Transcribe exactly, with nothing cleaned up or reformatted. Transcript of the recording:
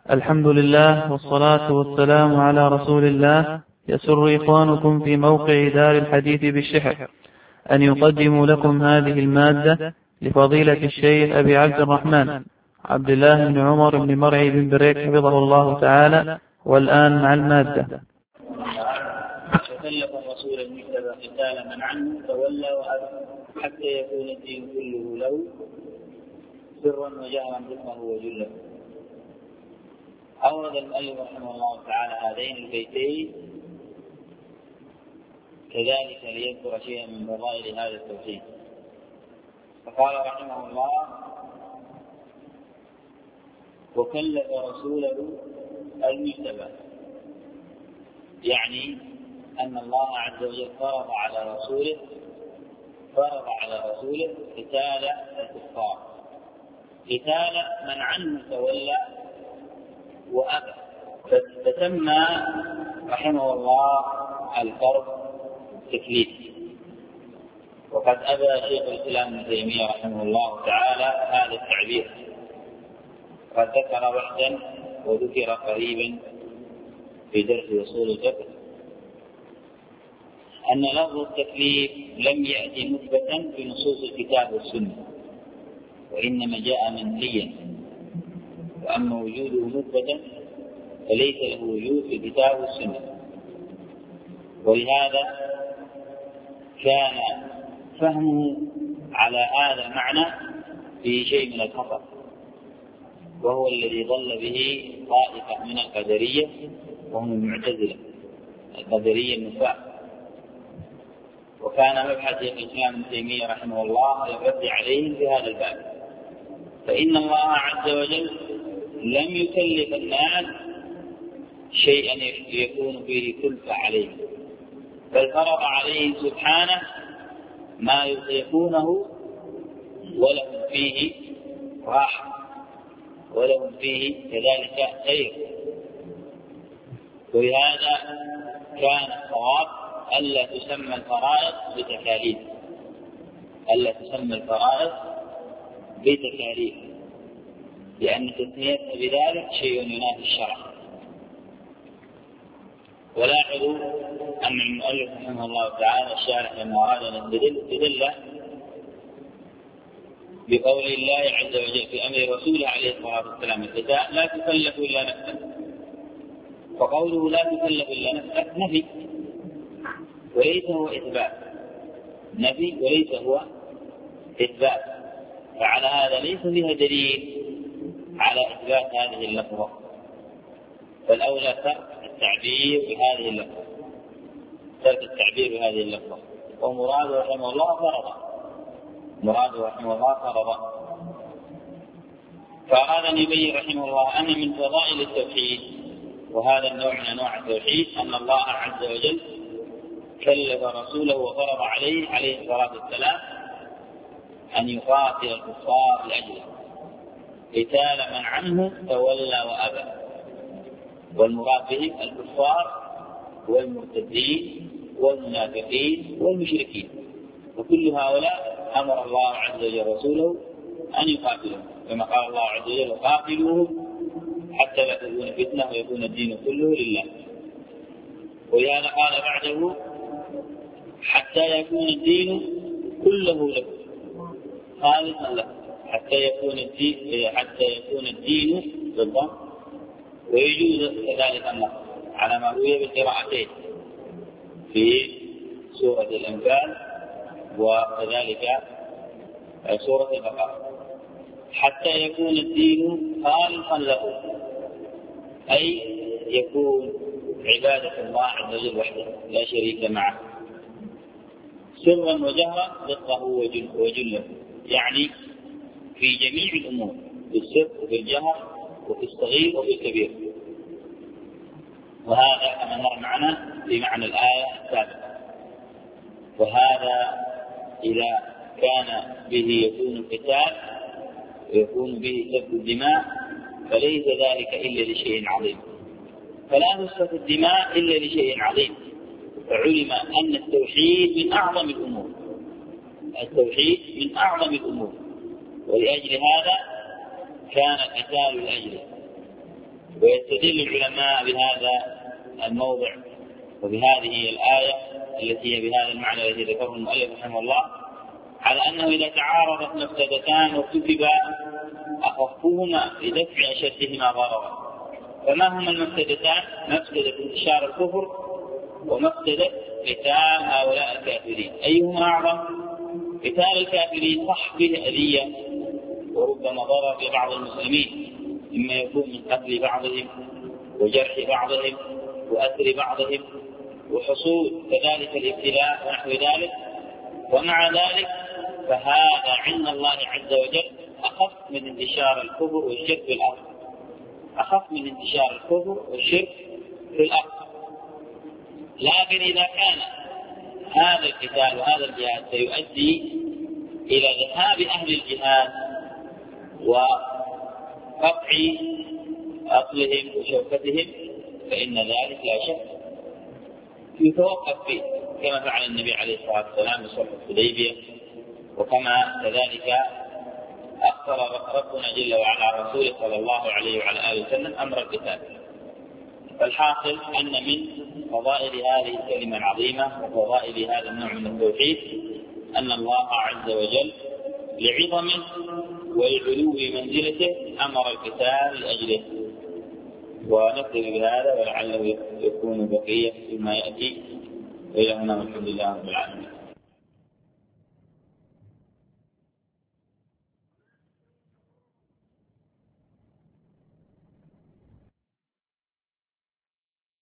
الحمد لله والصلاة والسلام على رسول الله. يسر إخوانكم في موقع دار الحديث بالشحر أن يقدموا لكم هذه المادة لفضيلة الشيخ أبي عبد الرحمن عبد الله بن عمر بن مرعي بن بريك حفظه الله تعالى. والآن مع المادة. وكلف الرسول المجتبى قتال من عنه تولى وأبى حتى يكون الدين كله له سرا وجهرا حكمه وجله. أورد المؤلف رحمه الله تعالى هذين البيتين كذلك ليذكر شيئا من فضائل هذا التوحيد. فقال رحمه الله: وكلف رسوله المجتبى، يعني أن الله عز وجل فرض على رسوله فرض على رسوله قتال الكفار، قتال من عنه تولى وأبى. فتسمى رحمه الله الفرض تكليف. وقد أبى شيخ الإسلام ابن تيمية رحمه الله تعالى هذا التعبير، قد ذكر وحدا وذكر قريبا في درس أصول الفقه أن لفظ التكليف لم يأتي مثبتا في نصوص الكتاب والسنة، وإنما جاء منفيا، وأما وجوده مثبتا فليس له وجود في الكتاب والسنة. ولهذا كان فهمه على هذا المعنى في شيء من الخطأ، وهو الذي ضل به طائفة من القدرية وهم المعتزلة القدرية النفاق. وكان مبحث الإسلام ابن تيمية رحمه الله يرد عليهم في هذا الباب. فإن الله عز وجل لم يكلف الناس شيئا يكون فيه كلفة عليهم، بل فرض عليهم سبحانه ما يطيقونه ولهم فيه راحة ولهم فيه كذلك خير. ولهذا كان الصواب ألا تسمى الفرائض بتكاليف ألا تسمى الفرائض بتكاليف لأن تسميتها بذلك شيء ينافي الشرع. ولاحظوا أن المؤلف رحمه الله تعالى الشارح لما أراد أن يستدل بقول الله عز وجل في أمر رسوله عليه الصلاة والسلام القتال لا تكلف إلا نفسك، فقوله لا تكلف إلا نفسك نفي وليس هو إثبات، نفي وليس هو إثبات. فعلى هذا ليس فيها دليل على إثبات هذه اللفظة، فالأولى ترك التعبير بهذه اللفظة ترك التعبير بهذه اللفظة ومراده رحمه الله فرض مراده رحمه الله فرض فأراد أن يبين رحمه الله أن من فضائل التوحيد، وهذا النوع من أنواع التوحيد، أن الله عز وجل كلف رسوله وفرض عليه عليه الصلاة والسلام أن يقاتل الكفار لأجله قتال من عنه تولى وأبى. والمراد بهم الكفار والمرتدين والمنافقين والمشركين، وكل هؤلاء أمر الله عز وجل رسوله أن يقاتلهم، كما قال الله عز وجل: وقاتلوهم حتى لا تكون فتنة ويكون الدين كله لله. ولهذا قال بعده: حتى يكون الدين كله له خالصا له، حتى يكون الدين حتى يكون الدين بالضم. ويجوز كذلك النص على ما روي بالقراءتين في سورة الأنفال وكذلك سورة البقرة: حتى يكون الدين خالصا له، أي يكون عبادة الله عز وجل وحده لا شريك معه، سرا وجهرا ضده وجله، يعني في جميع الأمور، في السر وفي الجهر وفي الصغير وفي الكبير. وهذا كما مر معنا في معنى الآية السابقة. وهذا إذا كان به يكون القتال ويكون به سفك الدماء فليس ذلك إلا لشيء عظيم، فلا تسفك الدماء إلا لشيء عظيم. فعلم أن التوحيد من أعظم الأمور التوحيد من أعظم الأمور ولأجل هذا كان القتال لأجله. ويستدل العلماء بهذا الموضع وبهذه الآية التي هي بهذا المعنى الذي ذكره المؤلف رحمه الله على أنه إذا تعارضت مفسدتان وارتكب أخفهما لدفع أشدهما ضررا. فما هما المفسدتان؟ مفسدة انتشار الكفر ومفسدة قتال هؤلاء الكافرين. أيهما أعظم؟ قتال الكافرين صح به أذية وربما ضرر ببعض المسلمين، إما يكون من قتل بعضهم وجرح بعضهم وأسر بعضهم وحصول كذلك الابتلاء ونحو ذلك. ومع ذلك فهذا عند الله عز وجل أخف من انتشار الكفر والشرك في الأرض، أخف من انتشار الكفر والشرك في الأرض. لكن إذا كان هذا القتال وهذا الجهاد سيؤدي إلى ذهاب أهل الجهاد وقطع أصلهم وشوكتهم فإن ذلك لا شك يتوقف فيه، كما فعل النبي عليه الصلاة والسلام بصلح الحديبية، وكما كذلك أخبر ربنا جل وعلا رسوله صلى الله عليه وعلى آله وسلم أمر القتال. فالحاصل أن من فضائل هذه الكلمة العظيمة وفضائل هذا النوع من التوحيد أن الله عز وجل لعظمه ولعلو منزلته أمر القتال لأجله. ونكتفي بهذا ولعله يكون بقية فيما يأتي. إلى هنا والحمد لله رب العالمين.